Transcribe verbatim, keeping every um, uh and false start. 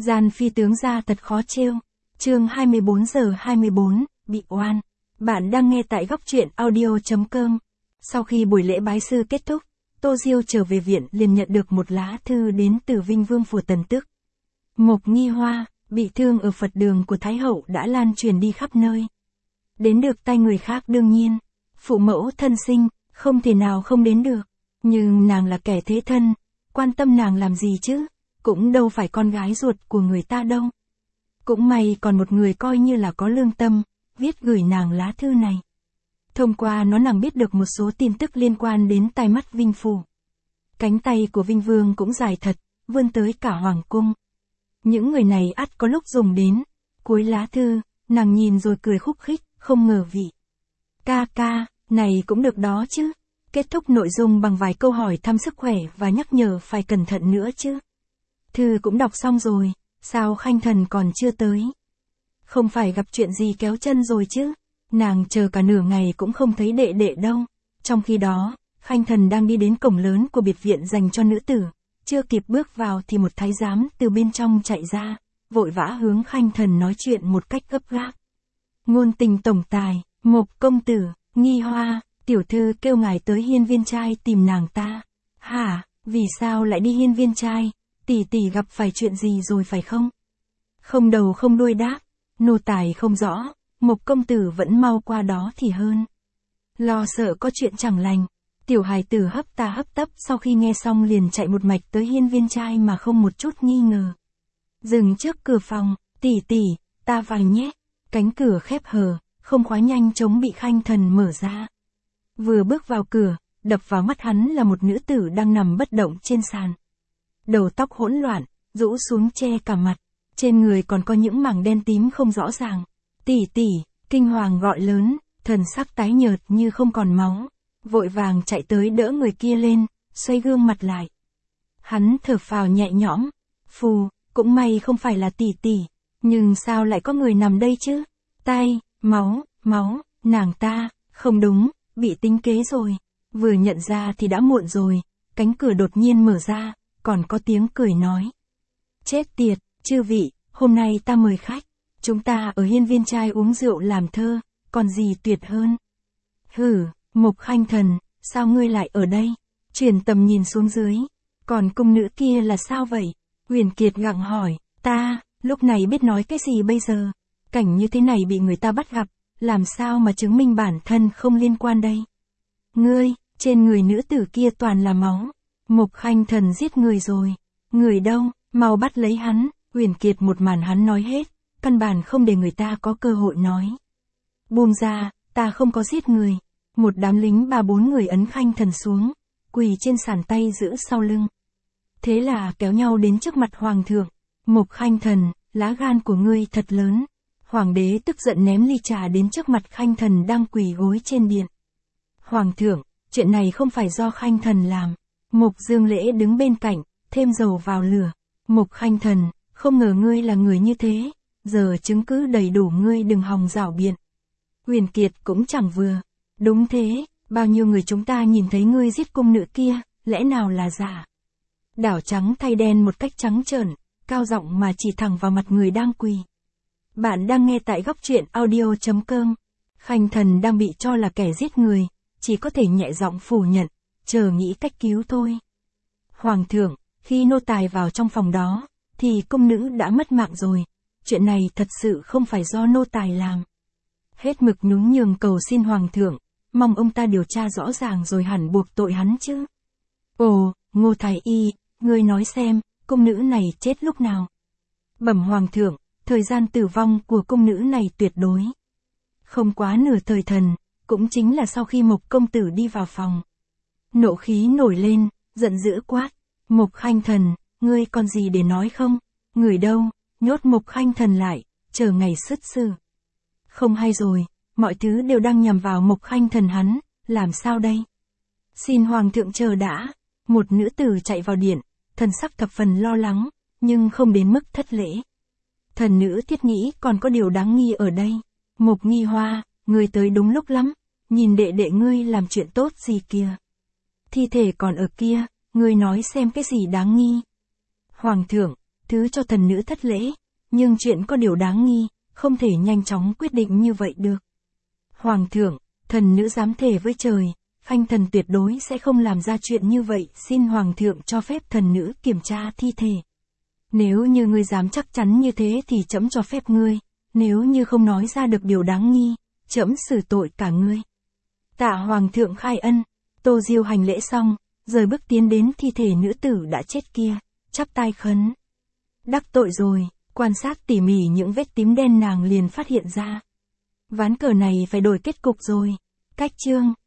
Gian phi tướng gia thật khó trêu. Chương hai mươi bốn giờ hai mươi bốn, bị oan. Bạn đang nghe tại góc truyện audio chấm com. Sau khi buổi lễ bái sư kết thúc, Tô Diêu trở về viện liền nhận được một lá thư đến từ Vinh Vương phủ Tần Tước. Mộc Nghi Hoa, bị thương ở Phật đường của Thái Hậu đã lan truyền đi khắp nơi. Đến được tay người khác đương nhiên, phụ mẫu thân sinh, không thể nào không đến được. Nhưng nàng là kẻ thế thân, quan tâm nàng làm gì chứ, cũng đâu phải con gái ruột của người ta đâu. Cũng may còn một người coi như là có lương tâm, viết gửi nàng lá thư này. Thông qua nó nàng biết được một số tin tức liên quan đến tai mắt Vinh Phủ. Cánh tay của Vinh Vương cũng dài thật, vươn tới cả Hoàng cung. Những người này ắt có lúc dùng đến. Cuối lá thư, nàng nhìn rồi cười khúc khích, không ngờ vị ca ca, này cũng được đó chứ. Kết thúc nội dung bằng vài câu hỏi thăm sức khỏe và nhắc nhở phải cẩn thận nữa chứ. Thư cũng đọc xong rồi, sao Khanh Thần còn chưa tới? Không phải gặp chuyện gì kéo chân rồi chứ? Nàng chờ cả nửa ngày cũng không thấy đệ đệ đâu. Trong khi đó, Khanh Thần đang đi đến cổng lớn của biệt viện dành cho nữ tử. Chưa kịp bước vào thì một thái giám từ bên trong chạy ra, vội vã hướng Khanh Thần nói chuyện một cách gấp gáp. Ngôn tình tổng tài, Mộc công tử, Nghi Hoa, tiểu thư kêu ngài tới hiên viên trai tìm nàng ta. Hả, vì sao lại đi hiên viên trai? Tỷ tỷ gặp phải chuyện gì rồi phải không? Không đầu không đuôi đáp, nô tài không rõ, Mộc công tử vẫn mau qua đó thì hơn. Lo sợ có chuyện chẳng lành, tiểu hài tử hấp ta hấp tấp sau khi nghe xong liền chạy một mạch tới hiên viên trai mà không một chút nghi ngờ. Dừng trước cửa phòng, tỷ tỷ, ta vào nhé. Cánh cửa khép hờ, không khóa nhanh chóng bị Khanh Thần mở ra. Vừa bước vào cửa, đập vào mắt hắn là một nữ tử đang nằm bất động trên sàn. Đầu tóc hỗn loạn, rũ xuống che cả mặt, trên người còn có những mảng đen tím không rõ ràng. Tỷ tỷ, kinh hoàng gọi lớn, thần sắc tái nhợt như không còn máu, vội vàng chạy tới đỡ người kia lên, xoay gương mặt lại. Hắn thở phào nhẹ nhõm, phù, cũng may không phải là tỷ tỷ, nhưng sao lại có người nằm đây chứ? Tay, máu, máu, nàng ta, không đúng, bị tính kế rồi. Vừa nhận ra thì đã muộn rồi, cánh cửa đột nhiên mở ra, còn có tiếng cười nói. Chết tiệt, chư vị, hôm nay ta mời khách, chúng ta ở hiên viên trai uống rượu làm thơ, còn gì tuyệt hơn. Hử, Mộc Khanh Thần, sao ngươi lại ở đây? Chuyển tầm nhìn xuống dưới, còn cung nữ kia là sao vậy? Huyền Kiệt gặng hỏi, ta, lúc này biết nói cái gì bây giờ? Cảnh như thế này bị người ta bắt gặp, làm sao mà chứng minh bản thân không liên quan đây? Ngươi, trên người nữ tử kia toàn là máu. Mộc Khanh Thần giết người rồi. Người đâu, mau bắt lấy hắn. Huyền Kiệt một màn hắn nói hết, căn bản không để người ta có cơ hội nói. Buông ra, ta không có giết người. Một đám lính ba bốn người ấn Khanh Thần xuống, quỳ trên sàn tay giữ sau lưng. Thế là kéo nhau đến trước mặt Hoàng thượng. Mộc Khanh Thần, lá gan của ngươi thật lớn. Hoàng đế tức giận ném ly trà đến trước mặt Khanh Thần đang quỳ gối trên điện. Hoàng thượng, chuyện này không phải do Khanh Thần làm. Mộc Dương Lễ đứng bên cạnh, thêm dầu vào lửa. Mộc Khanh Thần, không ngờ ngươi là người như thế, giờ chứng cứ đầy đủ ngươi đừng hòng rảo biện. Huyền Kiệt cũng chẳng vừa. Đúng thế, bao nhiêu người chúng ta nhìn thấy ngươi giết cung nữ kia, lẽ nào là giả? Đảo trắng thay đen một cách trắng trợn, cao giọng mà chỉ thẳng vào mặt người đang quỳ. Bạn đang nghe tại góc truyện audio chấm com. Khanh Thần đang bị cho là kẻ giết người, chỉ có thể nhẹ giọng phủ nhận, chờ nghĩ cách cứu thôi. Hoàng thượng, khi nô tài vào trong phòng đó, thì cung nữ đã mất mạng rồi. Chuyện này thật sự không phải do nô tài làm. Hết mực nhún nhường cầu xin Hoàng thượng, mong ông ta điều tra rõ ràng rồi hẳn buộc tội hắn chứ. Ồ, Ngô Thái Y, ngươi nói xem, cung nữ này chết lúc nào? Bẩm Hoàng thượng, thời gian tử vong của cung nữ này tuyệt đối không quá nửa thời thần, cũng chính là sau khi Mộc công tử đi vào phòng. Nộ khí nổi lên, giận dữ quát, Mộc Khanh Thần, ngươi còn gì để nói không? Người đâu, nhốt Mộc Khanh Thần lại, chờ ngày xuất xử. Không hay rồi, mọi thứ đều đang nhằm vào Mộc Khanh Thần hắn, làm sao đây? Xin Hoàng thượng chờ đã. Một nữ tử chạy vào điện, thần sắc thập phần lo lắng, nhưng không đến mức thất lễ. Thần nữ thiết nghĩ còn có điều đáng nghi ở đây. Mộc Nghi Hoa, ngươi tới đúng lúc lắm, nhìn đệ đệ ngươi làm chuyện tốt gì kìa. Thi thể còn ở kia, ngươi nói xem cái gì đáng nghi. Hoàng thượng, thứ cho thần nữ thất lễ, nhưng chuyện có điều đáng nghi, không thể nhanh chóng quyết định như vậy được. Hoàng thượng, thần nữ dám thề với trời, Phanh thần tuyệt đối sẽ không làm ra chuyện như vậy, xin Hoàng thượng cho phép thần nữ kiểm tra thi thể. Nếu như ngươi dám chắc chắn như thế thì trẫm cho phép ngươi, nếu như không nói ra được điều đáng nghi, trẫm xử tội cả ngươi. Tạ Hoàng thượng khai ân, Tô Diêu hành lễ xong, rời bước tiến đến thi thể nữ tử đã chết kia, chắp tay khấn. Đắc tội rồi, quan sát tỉ mỉ những vết tím đen nàng liền phát hiện ra. Ván cờ này phải đổi kết cục rồi. Cách chương